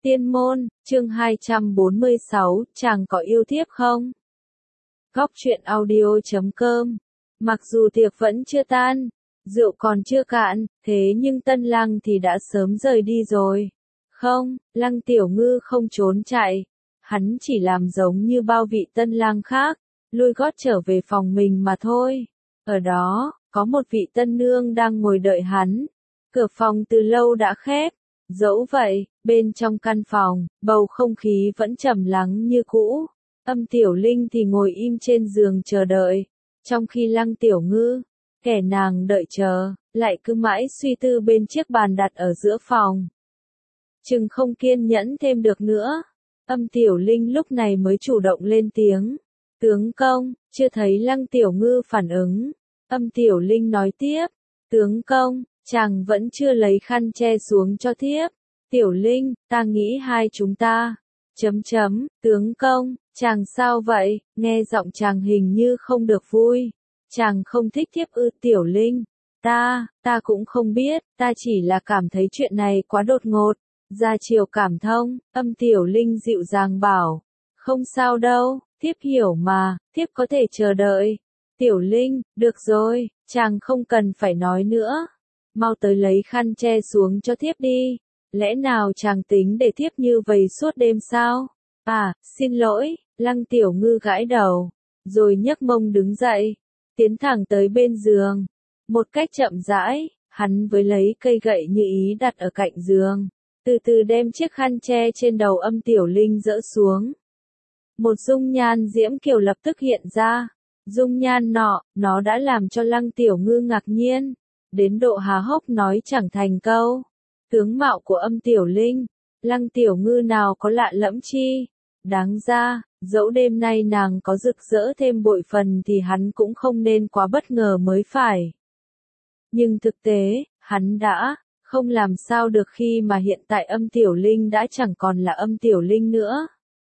Tiên môn, chương 246, chàng có yêu thiếp không? Góc truyện audio.com. Mặc dù tiệc vẫn chưa tan, rượu còn chưa cạn, thế nhưng tân lang thì đã sớm rời đi rồi. Không, Lăng Tiểu Ngư không trốn chạy. Hắn chỉ làm giống như bao vị tân lang khác, lui gót trở về phòng mình mà thôi. Ở đó, có một vị tân nương đang ngồi đợi hắn. Cửa phòng từ lâu đã khép. Dẫu vậy, bên trong căn phòng, bầu không khí vẫn trầm lắng như cũ. Âm Tiểu Linh thì ngồi im trên giường chờ đợi. Trong khi Lăng Tiểu Ngư, kẻ nàng đợi chờ, lại cứ mãi suy tư bên chiếc bàn đặt ở giữa phòng. Chừng không kiên nhẫn thêm được nữa. Âm Tiểu Linh lúc này mới chủ động lên tiếng. Tướng công, chưa thấy Lăng Tiểu Ngư phản ứng. Âm Tiểu Linh nói tiếp. Tướng công, chàng vẫn chưa lấy khăn che xuống cho thiếp. Tiểu Linh, ta nghĩ hai chúng ta. Tướng công, chàng sao vậy? Nghe giọng chàng hình như không được vui. Chàng không thích thiếp ư? Tiểu Linh, ta cũng không biết, ta chỉ là cảm thấy chuyện này quá đột ngột. Ra chiều cảm thông, Âm Tiểu Linh dịu dàng bảo. Không sao đâu, thiếp hiểu mà, thiếp có thể chờ đợi. Tiểu Linh, được rồi, chàng không cần phải nói nữa. Mau tới lấy khăn che xuống cho thiếp đi. Lẽ nào chàng tính để thiếp như vậy suốt đêm sao? À, xin lỗi, Lăng Tiểu Ngư gãi đầu, rồi nhấc mông đứng dậy, tiến thẳng tới bên giường. Một cách chậm rãi, hắn với lấy cây gậy như ý đặt ở cạnh giường, từ từ đem chiếc khăn che trên đầu Âm Tiểu Linh dỡ xuống. Một dung nhan diễm kiều lập tức hiện ra. Dung nhan nọ, nó đã làm cho Lăng Tiểu Ngư ngạc nhiên, đến độ há hốc nói chẳng thành câu. Tướng mạo của Âm Tiểu Linh, Lăng Tiểu Ngư nào có lạ lẫm chi. Đáng ra, dẫu đêm nay nàng có rực rỡ thêm bội phần thì hắn cũng không nên quá bất ngờ mới phải. Nhưng thực tế, hắn đã không làm sao được khi mà hiện tại Âm Tiểu Linh đã chẳng còn là Âm Tiểu Linh nữa.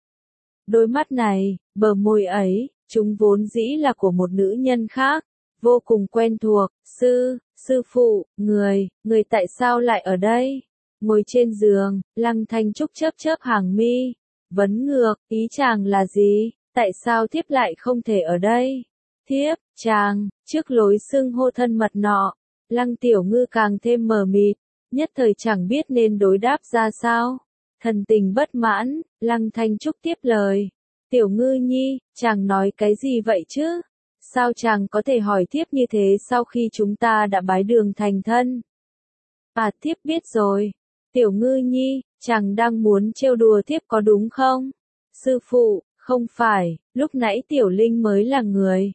Đôi mắt này, bờ môi ấy, chúng vốn dĩ là của một nữ nhân khác, vô cùng quen thuộc. Sư phụ, người tại sao lại ở đây? Ngồi trên giường, Lăng Thanh Trúc chớp chớp hàng mi, vấn ngược, ý chàng là gì? Tại sao thiếp lại không thể ở đây? Thiếp, chàng, trước lối xưng hô thân mật nọ, Lăng Tiểu Ngư càng thêm mờ mịt, nhất thời chẳng biết nên đối đáp ra sao. Thần tình bất mãn, Lăng Thanh Trúc tiếp lời. Tiểu Ngư nhi, chàng nói cái gì vậy chứ? Sao chàng có thể hỏi thiếp như thế sau khi chúng ta đã bái đường thành thân? À, thiếp biết rồi. Tiểu Ngư nhi, chàng đang muốn trêu đùa thiếp có đúng không? Sư phụ, không phải, lúc nãy Tiểu Linh mới là người.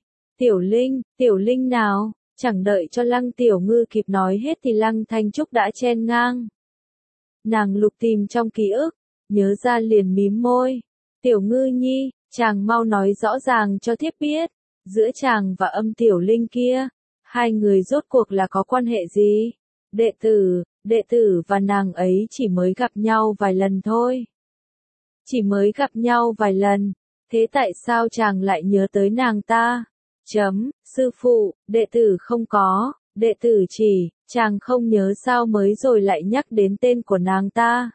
Tiểu Linh nào? Chẳng đợi cho Lăng Tiểu Ngư kịp nói hết thì Lăng Thanh Trúc đã chen ngang. Nàng lục tìm trong ký ức, nhớ ra liền mím môi. Tiểu Ngư nhi, chàng mau nói rõ ràng cho thiếp biết. Giữa chàng và Âm Tiểu Linh kia, hai người rốt cuộc là có quan hệ gì? Đệ tử và nàng ấy chỉ mới gặp nhau vài lần thôi. Chỉ mới gặp nhau vài lần, thế tại sao chàng lại nhớ tới nàng ta? Sư phụ, đệ tử không có, đệ tử chỉ, chàng không nhớ sao mới rồi lại nhắc đến tên của nàng ta.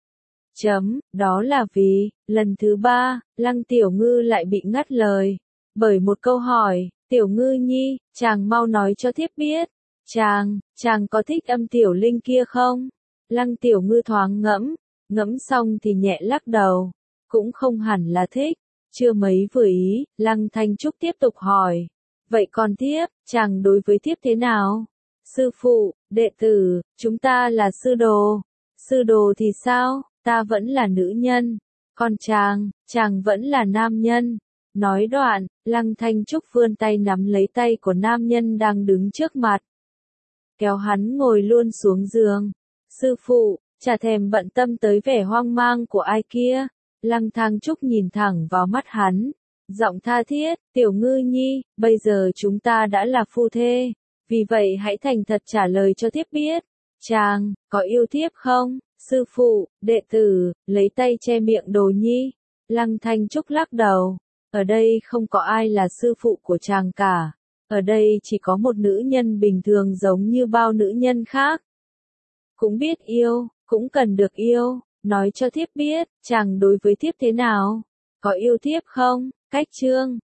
Đó là vì, lần thứ 3, Lăng Tiểu Ngư lại bị ngắt lời. Bởi một câu hỏi, Tiểu Ngư nhi, chàng mau nói cho thiếp biết. Chàng có thích Âm Tiểu Linh kia không? Lăng Tiểu Ngư thoáng ngẫm xong thì nhẹ lắc đầu. Cũng không hẳn là thích. Chưa mấy vừa ý, Lăng Thanh Trúc tiếp tục hỏi. Vậy còn thiếp, chàng đối với thiếp thế nào? Sư phụ, đệ tử, chúng ta là sư đồ. Sư đồ thì sao? Ta vẫn là nữ nhân. Còn chàng vẫn là nam nhân. Nói đoạn, Lăng Thanh Trúc vươn tay nắm lấy tay của nam nhân đang đứng trước mặt. Kéo hắn ngồi luôn xuống giường. Sư phụ, chả thèm bận tâm tới vẻ hoang mang của ai kia. Lăng Thanh Trúc nhìn thẳng vào mắt hắn. Giọng tha thiết, Tiểu Ngư nhi, bây giờ chúng ta đã là phu thê. Vì vậy hãy thành thật trả lời cho thiếp biết. Chàng, có yêu thiếp không? Sư phụ, đệ tử, lấy tay che miệng đồ nhi. Lăng Thanh Trúc lắc đầu. Ở đây không có ai là sư phụ của chàng cả. Ở đây chỉ có một nữ nhân bình thường giống như bao nữ nhân khác. Cũng biết yêu, cũng cần được yêu. Nói cho thiếp biết, chàng đối với thiếp thế nào? Có yêu thiếp không? Cách chương